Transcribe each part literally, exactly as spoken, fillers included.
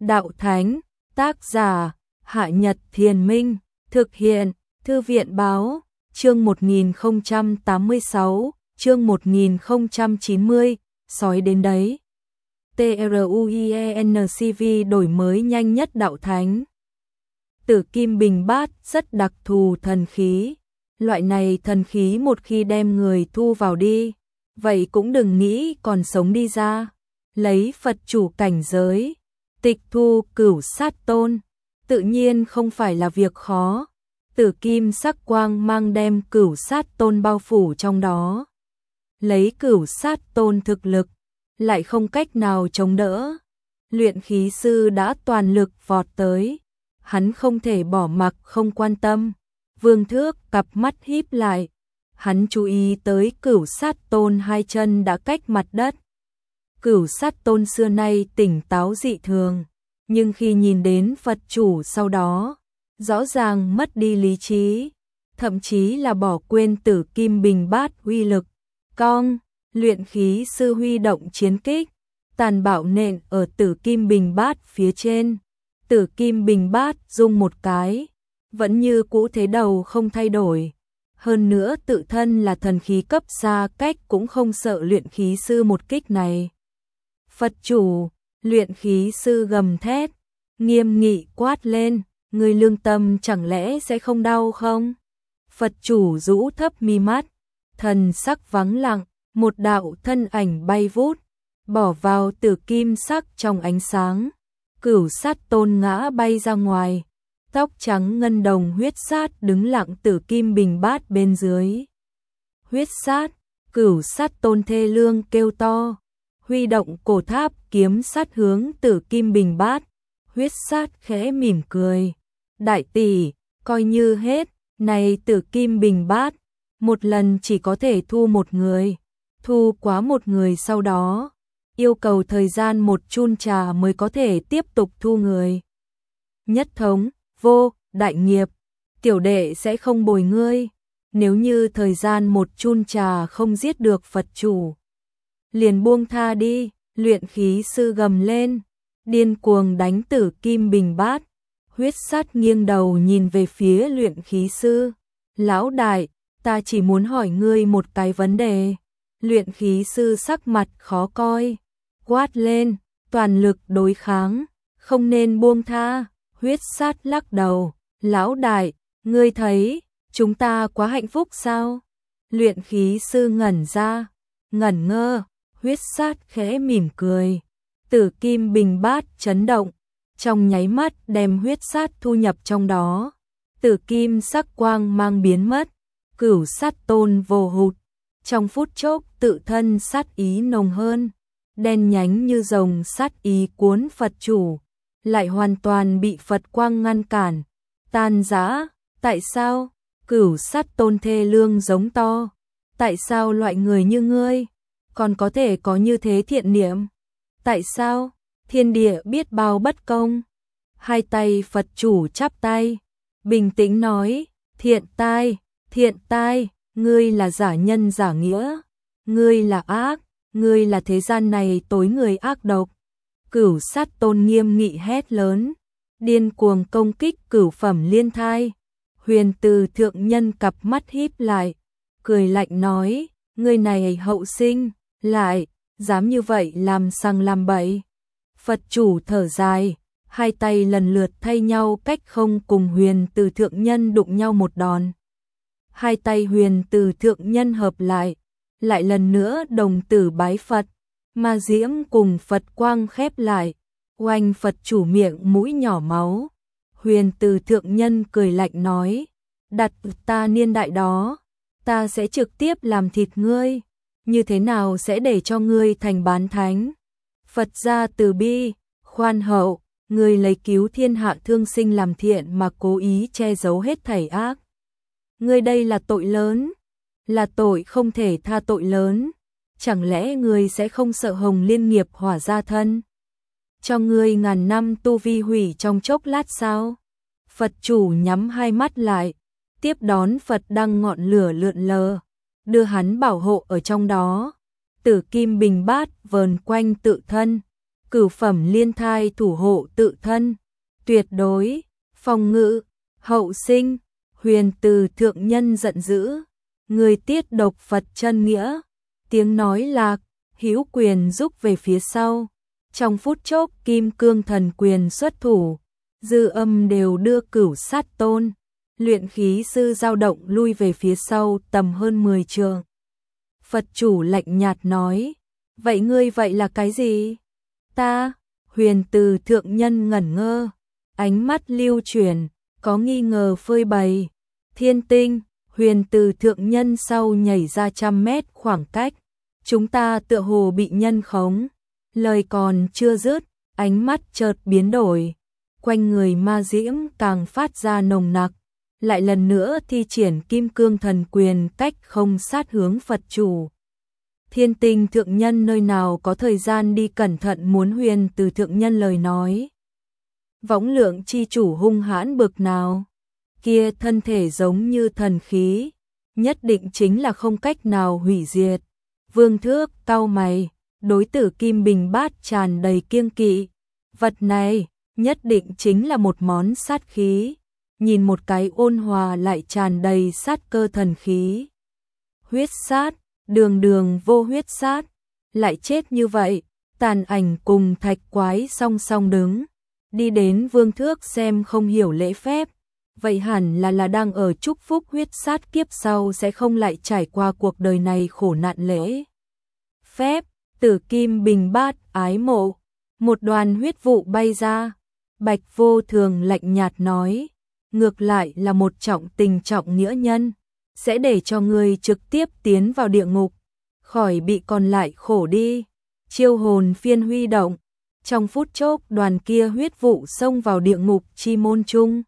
Đạo Thánh, tác giả, Hạ Nhật Thiền Minh, thực hiện, Thư viện Báo, chương một nghìn không trăm tám mươi sáu, chương một nghìn không trăm chín mươi, sói đến đấy. TRUIENCV đổi mới nhanh nhất Đạo Thánh. Tử Kim Bình Bát rất đặc thù thần khí. Loại này thần khí một khi đem người thu vào đi, vậy cũng đừng nghĩ còn sống đi ra. Lấy Phật chủ cảnh giới, tịch thu Cửu Sát Tôn, tự nhiên không phải là việc khó. Tử kim sắc quang mang đem Cửu Sát Tôn bao phủ trong đó. Lấy Cửu Sát Tôn thực lực, lại không cách nào chống đỡ. Luyện khí sư đã toàn lực vọt tới, hắn không thể bỏ mặc không quan tâm. Vương Thước cặp mắt híp lại, hắn chú ý tới Cửu Sát Tôn hai chân đã cách mặt đất. Cửu Sát Tôn xưa nay tỉnh táo dị thường, nhưng khi nhìn đến Phật chủ sau đó, rõ ràng mất đi lý trí, thậm chí là bỏ quên Tử Kim Bình Bát uy lực. Cong, luyện khí sư huy động chiến kích, tàn bạo nện ở Tử Kim Bình Bát phía trên. Tử Kim Bình Bát rung một cái, vẫn như cũ thế đầu không thay đổi. Hơn nữa tự thân là thần khí cấp xa cách cũng không sợ luyện khí sư một kích này. Phật chủ, luyện khí sư gầm thét, nghiêm nghị quát lên, người lương tâm chẳng lẽ sẽ không đau không? Phật chủ rũ thấp mi mắt, thần sắc vắng lặng, một đạo thân ảnh bay vút, bỏ vào tử kim sắc trong ánh sáng. Cửu Sát Tôn ngã bay ra ngoài, tóc trắng ngân đồng huyết sát đứng lặng Tử Kim Bình Bát bên dưới. Huyết sát, Cửu Sát Tôn thê lương kêu to, huy động cổ tháp kiếm sát hướng Tử Kim Bình Bát. Huyết sát khẽ mỉm cười, đại tỷ, coi như hết, này Tử Kim Bình Bát, một lần chỉ có thể thu một người, thu quá một người sau đó, yêu cầu thời gian một chun trà mới có thể tiếp tục thu người. Nhất thống, vô, đại nghiệp, tiểu đệ sẽ không bồi ngươi, nếu như thời gian một chun trà không giết được Phật chủ, liền buông tha đi. Luyện khí sư gầm lên, điên cuồng đánh Tử Kim Bình Bát. Huyết sát nghiêng đầu nhìn về phía luyện khí sư, lão đại, ta chỉ muốn hỏi ngươi một cái vấn đề. Luyện khí sư sắc mặt khó coi, quát lên, toàn lực đối kháng, không nên buông tha. Huyết sát lắc đầu, lão đại, ngươi thấy, chúng ta quá hạnh phúc sao? Luyện khí sư ngẩn ra, ngẩn ngơ, huyết sát khẽ mỉm cười. Tử Kim Bình Bát chấn động, trong nháy mắt đem huyết sát thu nhập trong đó. Tử kim sắc quang mang biến mất, Cửu Sát Tôn vồ hụt, trong phút chốc tự thân sát ý nồng hơn, đen nhánh như rồng sát ý cuốn Phật chủ, lại hoàn toàn bị Phật quang ngăn cản, tan rã. Tại sao? Cửu Sát Tôn thê lương giống to, tại sao loại người như ngươi còn có thể có như thế thiện niệm? Tại sao? Thiên địa biết bao bất công. Hai tay Phật chủ chắp tay, bình tĩnh nói, thiện tai, thiện tai, ngươi là giả nhân giả nghĩa, ngươi là ác, ngươi là thế gian này tối người ác độc. Cửu Sát Tôn nghiêm nghị hét lớn, điên cuồng công kích cửu phẩm liên thai. Huyền Từ thượng nhân cặp mắt híp lại, cười lạnh nói, ngươi này hậu sinh, lại dám như vậy làm sằng làm bậy. Phật chủ thở dài, hai tay lần lượt thay nhau cách không cùng Huyền Từ thượng nhân đụng nhau một đòn. Hai tay Huyền Từ thượng nhân hợp lại, lại lần nữa đồng tử bái Phật. Ma diễm cùng Phật quang khép lại, oanh Phật chủ miệng mũi nhỏ máu. Huyền Từ thượng nhân cười lạnh nói, đặt ta niên đại đó, ta sẽ trực tiếp làm thịt ngươi, như thế nào sẽ để cho ngươi thành bán thánh? Phật gia từ bi, khoan hậu, ngươi lấy cứu thiên hạ thương sinh làm thiện mà cố ý che giấu hết thảy ác. Ngươi đây là tội lớn, là tội không thể tha tội lớn. Chẳng lẽ ngươi sẽ không sợ Hồng Liên nghiệp hỏa gia thân, cho ngươi ngàn năm tu vi hủy trong chốc lát sao? Phật chủ nhắm hai mắt lại, tiếp đón Phật đăng ngọn lửa lượn lờ, đưa hắn bảo hộ ở trong đó. Tử Kim Bình Bát vờn quanh tự thân, cửu phẩm liên thai thủ hộ tự thân, tuyệt đối, phòng ngự, hậu sinh, huyền từ thượng nhân giận dữ, người tiết độc Phật chân nghĩa, tiếng nói lạc, hữu quyền rúc về phía sau. Trong phút chốc kim cương thần quyền xuất thủ, dư âm đều đưa cửu sát tôn, luyện khí sư dao động lui về phía sau tầm hơn mười trượng. Phật chủ lạnh nhạt nói, vậy ngươi vậy là cái gì? Ta, huyền từ thượng nhân ngẩn ngơ, ánh mắt lưu chuyển, có nghi ngờ phơi bày. Thiên tinh, huyền từ thượng nhân sau nhảy ra trăm mét khoảng cách, chúng ta tựa hồ bị nhân khống. Lời còn chưa dứt, ánh mắt chợt biến đổi, quanh người ma diễm càng phát ra nồng nặc, lại lần nữa thi triển kim cương thần quyền cách không sát hướng Phật chủ. Thiên tinh thượng nhân nơi nào có thời gian đi cẩn thận muốn huyền từ thượng nhân lời nói. Võng lượng chi chủ hung hãn bực nào, kia thân thể giống như thần khí, nhất định chính là không cách nào hủy diệt. Vương Thước cau mày, đối tử kim bình bát tràn đầy kiêng kỵ, vật này nhất định chính là một món sát khí, nhìn một cái ôn hòa lại tràn đầy sát cơ thần khí. Huyết sát, đường đường vô huyết sát, lại chết như vậy. Tàn ảnh cùng thạch quái song song đứng, đi đến Vương Thước xem không hiểu lễ phép, vậy hẳn là là đang ở chúc phúc huyết sát kiếp sau sẽ không lại trải qua cuộc đời này khổ nạn lễ phép. Tử kim bình bát ái mộ, một đoàn huyết vụ bay ra, Bạch Vô Thường lạnh nhạt nói, ngược lại là một trọng tình trọng nghĩa nhân, sẽ để cho người trực tiếp tiến vào địa ngục, khỏi bị còn lại khổ đi. Chiêu hồn phiên huy động, trong phút chốc đoàn kia huyết vụ xông vào địa ngục chi môn chung.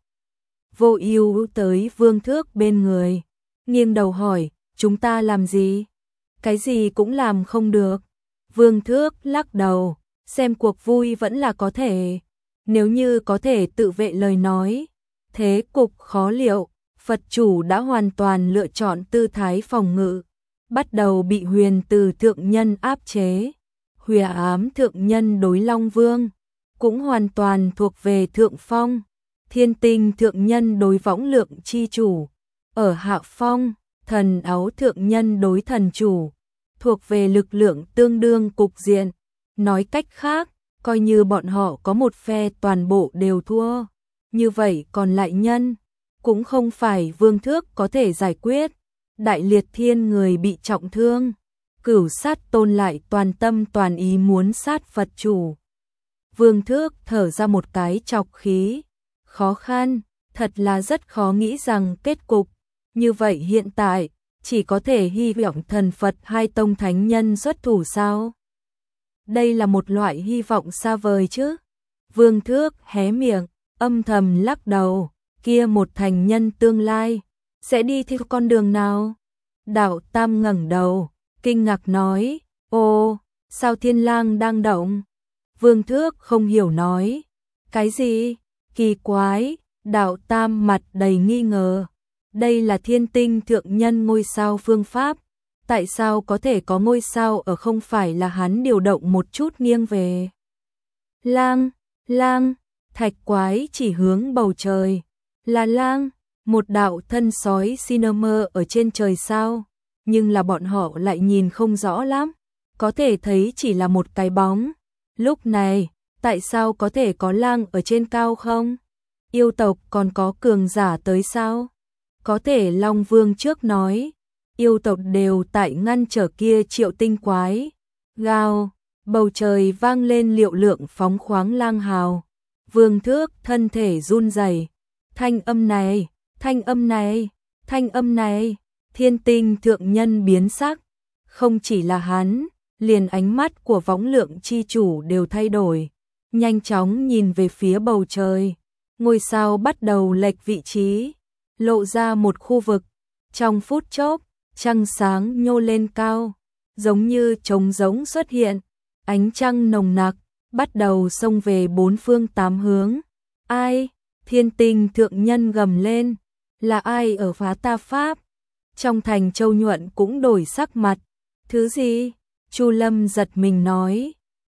Vô Ưu tới Vương Thước bên người, nghiêng đầu hỏi, chúng ta làm gì? Cái gì cũng làm không được. Vương Thước lắc đầu, xem cuộc vui vẫn là có thể, nếu như có thể tự vệ lời nói, thế cục khó liệu. Phật chủ đã hoàn toàn lựa chọn tư thái phòng ngự, bắt đầu bị huyền từ thượng nhân áp chế. Huyền ám thượng nhân đối Long Vương cũng hoàn toàn thuộc về thượng phong. Thiên tinh thượng nhân đối võng lượng chi chủ ở hạ phong. Thần áo thượng nhân đối thần chủ thuộc về lực lượng tương đương cục diện. Nói cách khác, coi như bọn họ có một phe toàn bộ đều thua, như vậy còn lại nhân cũng không phải Vương Thước có thể giải quyết. Đại liệt thiên người bị trọng thương, cửu sát tôn lại toàn tâm toàn ý muốn sát Phật chủ. Vương Thước thở ra một cái trọc khí, khó khăn, thật là rất khó nghĩ rằng kết cục như vậy. Hiện tại chỉ có thể hy vọng thần Phật hai tông thánh nhân xuất thủ sao? Đây là một loại hy vọng xa vời chứ. Vương Thước hé miệng, âm thầm lắc đầu, kia một thành nhân tương lai sẽ đi theo con đường nào? Đạo Tam ngẩng đầu, kinh ngạc nói, ô, sao Thiên Lang đang động? Vương Thước không hiểu nói, cái gì? Kỳ quái. Đạo Tam mặt đầy nghi ngờ, đây là thiên tinh thượng nhân ngôi sao phương pháp, tại sao có thể có ngôi sao ở không phải là hắn điều động một chút nghiêng về? Lang, lang, thạch quái chỉ hướng bầu trời, là lang, một đạo thân sói Cinnamon ở trên trời sao, nhưng là bọn họ lại nhìn không rõ lắm, có thể thấy chỉ là một cái bóng. Lúc này, tại sao có thể có lang ở trên cao không? Yêu tộc còn có cường giả tới sao? Có thể Long Vương trước nói, yêu tộc đều tại ngăn trở kia triệu tinh quái. Gào, bầu trời vang lên liệu lượng phóng khoáng lang hào. Vương Thước thân thể run rẩy. Thanh âm này, thanh âm này, thanh âm này, thiên tinh thượng nhân biến sắc. Không chỉ là hắn, liền ánh mắt của võng lượng chi chủ đều thay đổi. Nhanh chóng nhìn về phía bầu trời, ngôi sao bắt đầu lệch vị trí, lộ ra một khu vực. Trong phút chốc, trăng sáng nhô lên cao, giống như trống rỗng xuất hiện, ánh trăng nồng nặc, bắt đầu xông về bốn phương tám hướng. Ai? Thiên tinh thượng nhân gầm lên, là ai ở phá ta pháp? Trong thành Châu Nhuận cũng đổi sắc mặt. Thứ gì? Chu Lâm giật mình nói,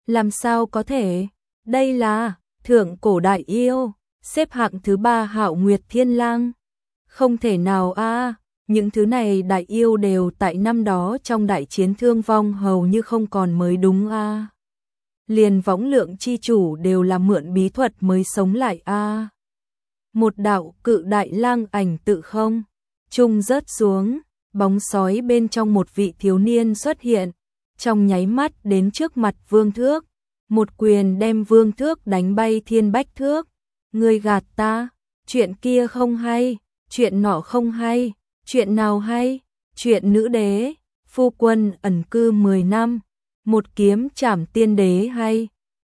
Làm sao có thể? Đây là thượng cổ đại yêu, xếp hạng thứ ba Hạo Nguyệt Thiên Lang. Không thể nào a, những thứ này đại yêu đều tại năm đó trong đại chiến thương vong hầu như không còn mới đúng a. Liền võng lượng chi chủ đều là mượn bí thuật mới sống lại a. Một đạo cự đại lang ảnh tự không trung rớt xuống, bóng sói bên trong một vị thiếu niên xuất hiện, trong nháy mắt đến trước mặt Vương Thước, một quyền đem Vương Thước đánh bay thiên bách thước. Ngươi gạt ta, chuyện kia không hay, chuyện nọ không hay, chuyện nào hay? Chuyện nữ đế, phu quân ẩn cư mười năm, một kiếm trảm tiên đế hay,